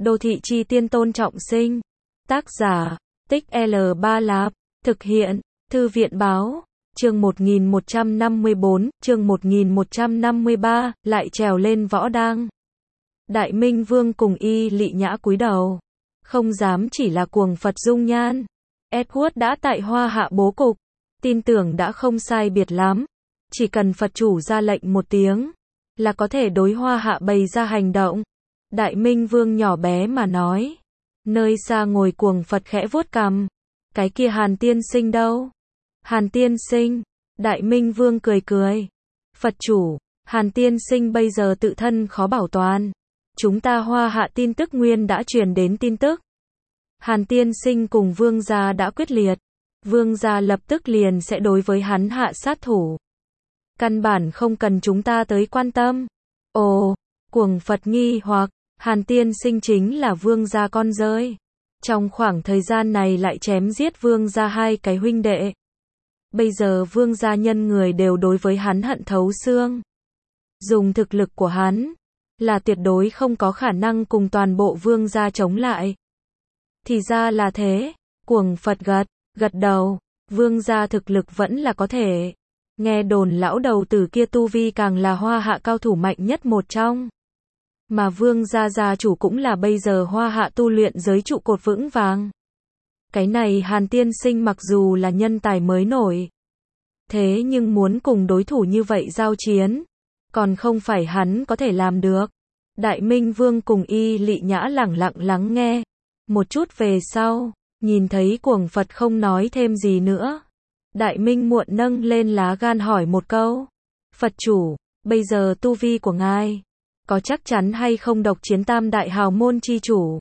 Đô thị chi tiên Tôn Trọng Sinh. Tác giả, Tích L3 Lạp. Thực hiện, Thư viện báo. Chương 1154, chương 1153, lại trèo lên võ đăng. Đại Minh Vương cùng Y Lị Nhã cúi đầu. Không dám chỉ là cuồng Phật dung nhan. Edward đã tại Hoa Hạ bố cục. Tin tưởng đã không sai biệt lắm. Chỉ cần Phật chủ ra lệnh một tiếng, là có thể đối Hoa Hạ bày ra hành động. Đại Minh Vương nhỏ bé mà nói. Nơi xa ngồi cuồng Phật khẽ vuốt cằm. Cái kia Hàn tiên sinh đâu? Hàn tiên sinh. Đại Minh Vương cười cười. Phật chủ, Hàn tiên sinh bây giờ tự thân khó bảo toàn. Chúng ta Hoa Hạ tin tức nguyên đã truyền đến tin tức. Hàn tiên sinh cùng vương gia đã quyết liệt. Vương gia lập tức liền sẽ đối với hắn hạ sát thủ. Căn bản không cần chúng ta tới quan tâm. Ồ, cuồng Phật nghi hoặc, Hàn tiên sinh chính là vương gia con rơi. Trong khoảng thời gian này lại chém giết vương gia hai cái huynh đệ. Bây giờ vương gia nhân người đều đối với hắn hận thấu xương. Dùng thực lực của hắn, là tuyệt đối không có khả năng cùng toàn bộ vương gia chống lại. Thì ra là thế, cuồng Phật gật đầu, vương gia thực lực vẫn là có thể. Nghe đồn lão đầu tử kia tu vi càng là Hoa Hạ cao thủ mạnh nhất một trong. Mà vương gia gia chủ cũng là bây giờ Hoa Hạ tu luyện giới trụ cột vững vàng. Cái này Hàn tiên sinh mặc dù là nhân tài mới nổi. Thế nhưng muốn cùng đối thủ như vậy giao chiến, còn không phải hắn có thể làm được. Đại Minh Vương cùng Y Lị Nhã lẳng lặng lắng nghe. Một chút về sau, nhìn thấy cuồng Phật không nói thêm gì nữa. Đại Minh muộn nâng lên lá gan hỏi một câu. Phật chủ, bây giờ tu vi của ngài, có chắc chắn hay không độc chiến tam đại hào môn chi chủ?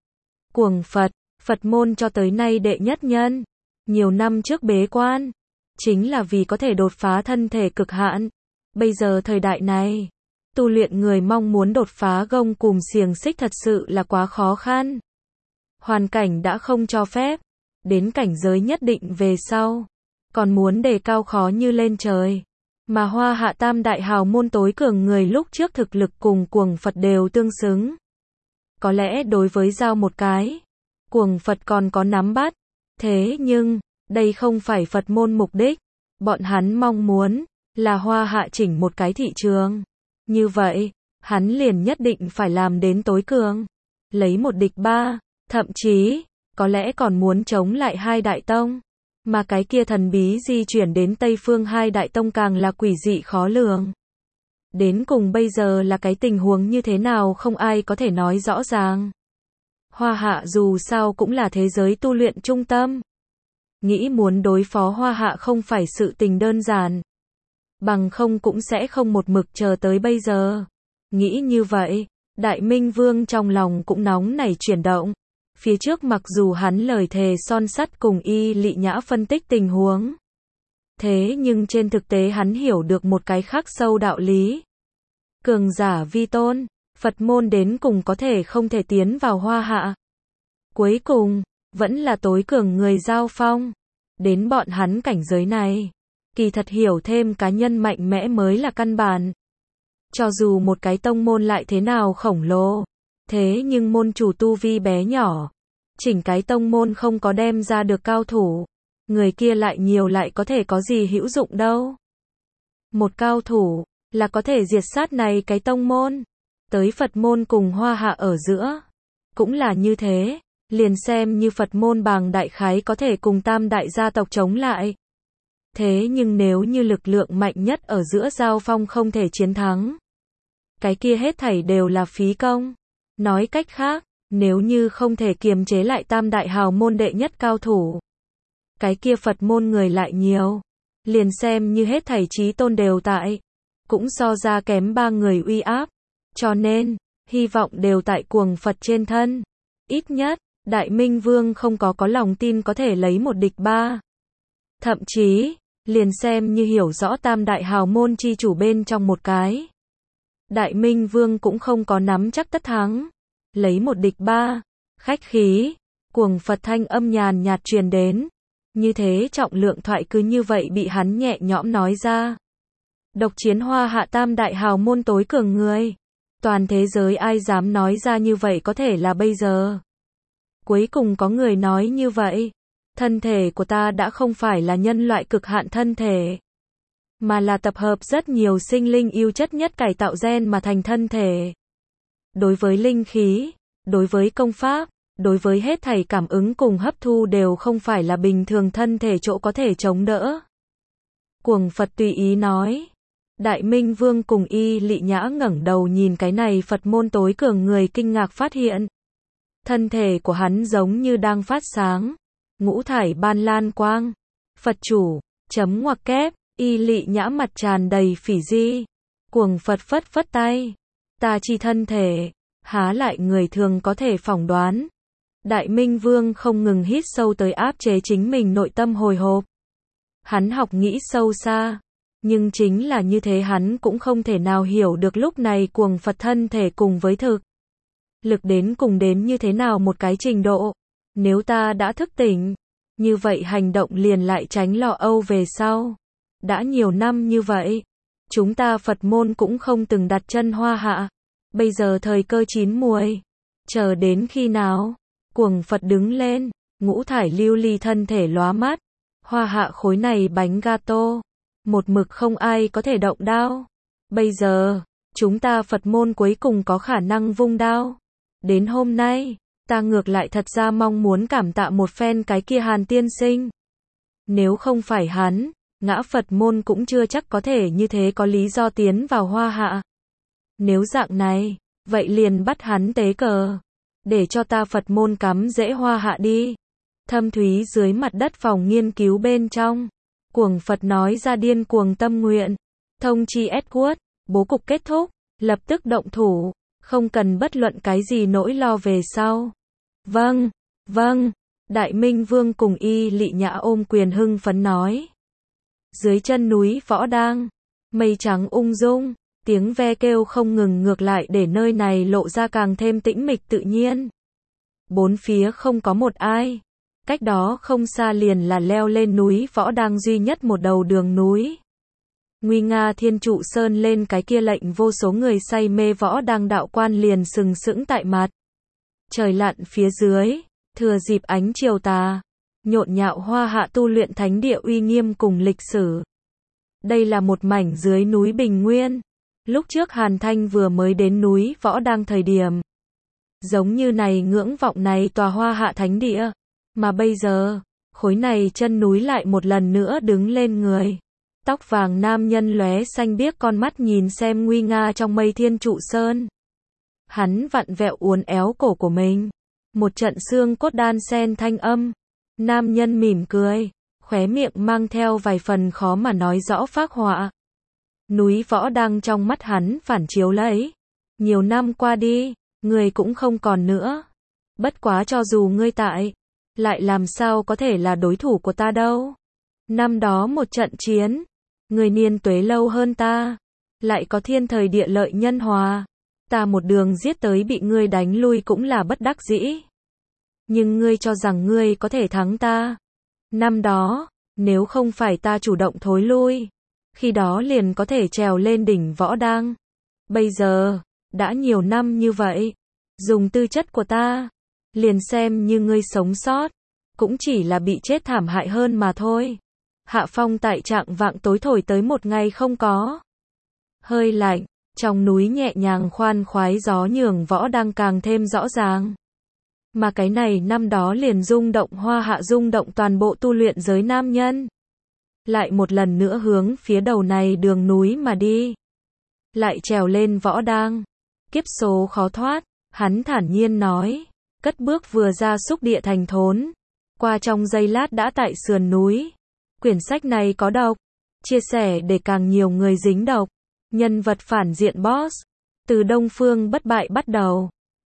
Cuồng Phật, Phật môn cho tới nay đệ nhất nhân. Nhiều năm trước bế quan, chính là vì có thể đột phá thân thể cực hạn. Bây giờ thời đại này, tu luyện người mong muốn đột phá gông cùm xiềng xích thật sự là quá khó khăn. Hoàn cảnh đã không cho phép, đến cảnh giới nhất định về sau, còn muốn đề cao khó như lên trời. Mà Hoa Hạ tam đại hào môn tối cường người lúc trước thực lực cùng cuồng Phật đều tương xứng. Có lẽ đối với giao một cái, cuồng Phật còn có nắm bắt. Thế nhưng, đây không phải Phật môn mục đích. Bọn hắn mong muốn, là Hoa Hạ chỉnh một cái thị trường. Như vậy, hắn liền nhất định phải làm đến tối cường. Lấy một địch ba, thậm chí, có lẽ còn muốn chống lại hai đại tông. Mà cái kia thần bí di chuyển đến Tây Phương hai đại tông càng là quỷ dị khó lường. Đến cùng bây giờ là cái tình huống như thế nào không ai có thể nói rõ ràng. Hoa Hạ dù sao cũng là thế giới tu luyện trung tâm. Nghĩ muốn đối phó Hoa Hạ không phải sự tình đơn giản. Bằng không cũng sẽ không một mực chờ tới bây giờ. Nghĩ như vậy, Đại Minh Vương trong lòng cũng nóng nảy chuyển động. Phía trước mặc dù hắn lời thề son sắt cùng Y Lị Nhã phân tích tình huống. Thế nhưng trên thực tế hắn hiểu được một cái khắc sâu đạo lý. Cường giả vi tôn, Phật môn đến cùng có thể không thể tiến vào Hoa Hạ. Cuối cùng, vẫn là tối cường người giao phong. Đến bọn hắn cảnh giới này, kỳ thật hiểu thêm cá nhân mạnh mẽ mới là căn bản. Cho dù một cái tông môn lại thế nào khổng lồ, thế nhưng môn chủ tu vi bé nhỏ, chỉnh cái tông môn không có đem ra được cao thủ, người kia lại nhiều lại có thể có gì hữu dụng đâu. Một cao thủ, là có thể diệt sát này cái tông môn. Tới Phật môn cùng Hoa Hạ ở giữa, cũng là như thế, liền xem như Phật môn bằng đại khái có thể cùng tam đại gia tộc chống lại. Thế nhưng nếu như lực lượng mạnh nhất ở giữa giao phong không thể chiến thắng, cái kia hết thảy đều là phí công. Nói cách khác, nếu như không thể kiềm chế lại tam đại hào môn đệ nhất cao thủ, cái kia Phật môn người lại nhiều, liền xem như hết thảy chí tôn đều tại, cũng so ra kém ba người uy áp. Cho nên, hy vọng đều tại cuồng Phật trên thân. Ít nhất, Đại Minh Vương không có lòng tin có thể lấy một địch ba. Thậm chí, liền xem như hiểu rõ tam đại hào môn chi chủ bên trong một cái. Đại Minh Vương cũng không có nắm chắc tất thắng. Lấy một địch ba. Khách khí, cuồng Phật thanh âm nhàn nhạt truyền đến. Như thế trọng lượng thoại cứ như vậy bị hắn nhẹ nhõm nói ra. Độc chiến Hoa Hạ tam đại hào môn tối cường người. Toàn thế giới ai dám nói ra như vậy có thể là bây giờ. Cuối cùng có người nói như vậy. Thân thể của ta đã không phải là nhân loại cực hạn thân thể, mà là tập hợp rất nhiều sinh linh ưu chất nhất cải tạo gen mà thành thân thể. Đối với linh khí, đối với công pháp, đối với hết thảy cảm ứng cùng hấp thu đều không phải là bình thường thân thể chỗ có thể chống đỡ. Cuồng Phật tùy ý nói. Đại Minh Vương cùng Y Lị Nhã ngẩng đầu nhìn cái này Phật môn tối cường người kinh ngạc phát hiện. Thân thể của hắn giống như đang phát sáng. Ngũ thải ban lan quang. Phật chủ, chấm ngoặc kép, Y Lị Nhã mặt tràn đầy phỉ di. Cuồng Phật phất phất tay. Ta chi thân thể, há lại người thường có thể phỏng đoán. Đại Minh Vương không ngừng hít sâu tới áp chế chính mình nội tâm hồi hộp. Hắn học nghĩ sâu xa. Nhưng chính là như thế hắn cũng không thể nào hiểu được lúc này cuồng Phật thân thể cùng với thực lực đến cùng đến như thế nào một cái trình độ. Nếu ta đã thức tỉnh, như vậy hành động liền lại tránh lo âu về sau. Đã nhiều năm như vậy, chúng ta Phật môn cũng không từng đặt chân Hoa Hạ. Bây giờ thời cơ chín muồi. Chờ đến khi nào? Cuồng Phật đứng lên, ngũ thải lưu ly thân thể lóa mắt. Hoa Hạ khối này bánh gato, một mực không ai có thể động đao. Bây giờ, chúng ta Phật môn cuối cùng có khả năng vung đao. Đến hôm nay, ta ngược lại thật ra mong muốn cảm tạ một phen cái kia Hàn tiên sinh. Nếu không phải hắn, ngã Phật môn cũng chưa chắc có thể như thế có lý do tiến vào Hoa Hạ. Nếu dạng này, vậy liền bắt hắn tế cờ. Để cho ta Phật môn cắm rễ Hoa Hạ đi. Thâm thúy dưới mặt đất phòng nghiên cứu bên trong. Cuồng Phật nói ra điên cuồng tâm nguyện. Thông chi Edward, bố cục kết thúc, lập tức động thủ, không cần bất luận cái gì nỗi lo về sau. Vâng, vâng, Đại Minh Vương cùng Y Lị Nhã ôm quyền hưng phấn nói. Dưới chân núi Võ Đang, mây trắng ung dung, tiếng ve kêu không ngừng ngược lại để nơi này lộ ra càng thêm tĩnh mịch tự nhiên. Bốn phía không có một ai. Cách đó không xa liền là leo lên núi Võ Đang duy nhất một đầu đường núi. Nguy nga Thiên Trụ Sơn lên cái kia lệnh vô số người say mê Võ Đang đạo quan liền sừng sững tại mặt. Trời lặn phía dưới, thừa dịp ánh chiều tà, nhộn nhạo Hoa Hạ tu luyện thánh địa uy nghiêm cùng lịch sử. Đây là một mảnh dưới núi Bình Nguyên. Lúc trước Hàn Thanh vừa mới đến núi Võ Đang thời điểm. Giống như này ngưỡng vọng này tòa Hoa Hạ thánh địa. Mà bây giờ, khối này chân núi lại một lần nữa đứng lên người. Tóc vàng nam nhân lóe xanh biếc con mắt nhìn xem nguy nga trong mây Thiên Trụ Sơn. Hắn vặn vẹo uốn éo cổ của mình. Một trận xương cốt đan sen thanh âm. Nam nhân mỉm cười, khóe miệng mang theo vài phần khó mà nói rõ phác họa. Núi Võ Đang trong mắt hắn phản chiếu lấy. Nhiều năm qua đi, người cũng không còn nữa. Bất quá cho dù ngươi tại, lại làm sao có thể là đối thủ của ta đâu. Năm đó một trận chiến, người niên tuế lâu hơn ta, lại có thiên thời địa lợi nhân hòa. Ta một đường giết tới bị ngươi đánh lui cũng là bất đắc dĩ. Nhưng ngươi cho rằng ngươi có thể thắng ta. Năm đó, nếu không phải ta chủ động thối lui, khi đó liền có thể trèo lên đỉnh Võ Đang. Bây giờ, đã nhiều năm như vậy, dùng tư chất của ta, liền xem như ngươi sống sót, cũng chỉ là bị chết thảm hại hơn mà thôi. Hạ phong tại trạng vạng tối thổi tới một ngày không có. Hơi lạnh, trong núi nhẹ nhàng khoan khoái gió nhường Võ Đang càng thêm rõ ràng. Mà cái này năm đó liền rung động Hoa Hạ, rung động toàn bộ tu luyện giới nam nhân. Lại một lần nữa hướng phía đầu này đường núi mà đi. Lại trèo lên Võ Đang. Kiếp số khó thoát, hắn thản nhiên nói. Cất bước vừa ra xúc địa thành thốn. Qua trong giây lát đã tại sườn núi. Quyển sách này có độc. Chia sẻ để càng nhiều người dính độc. Nhân vật phản diện boss. Từ Đông Phương bất bại bắt đầu.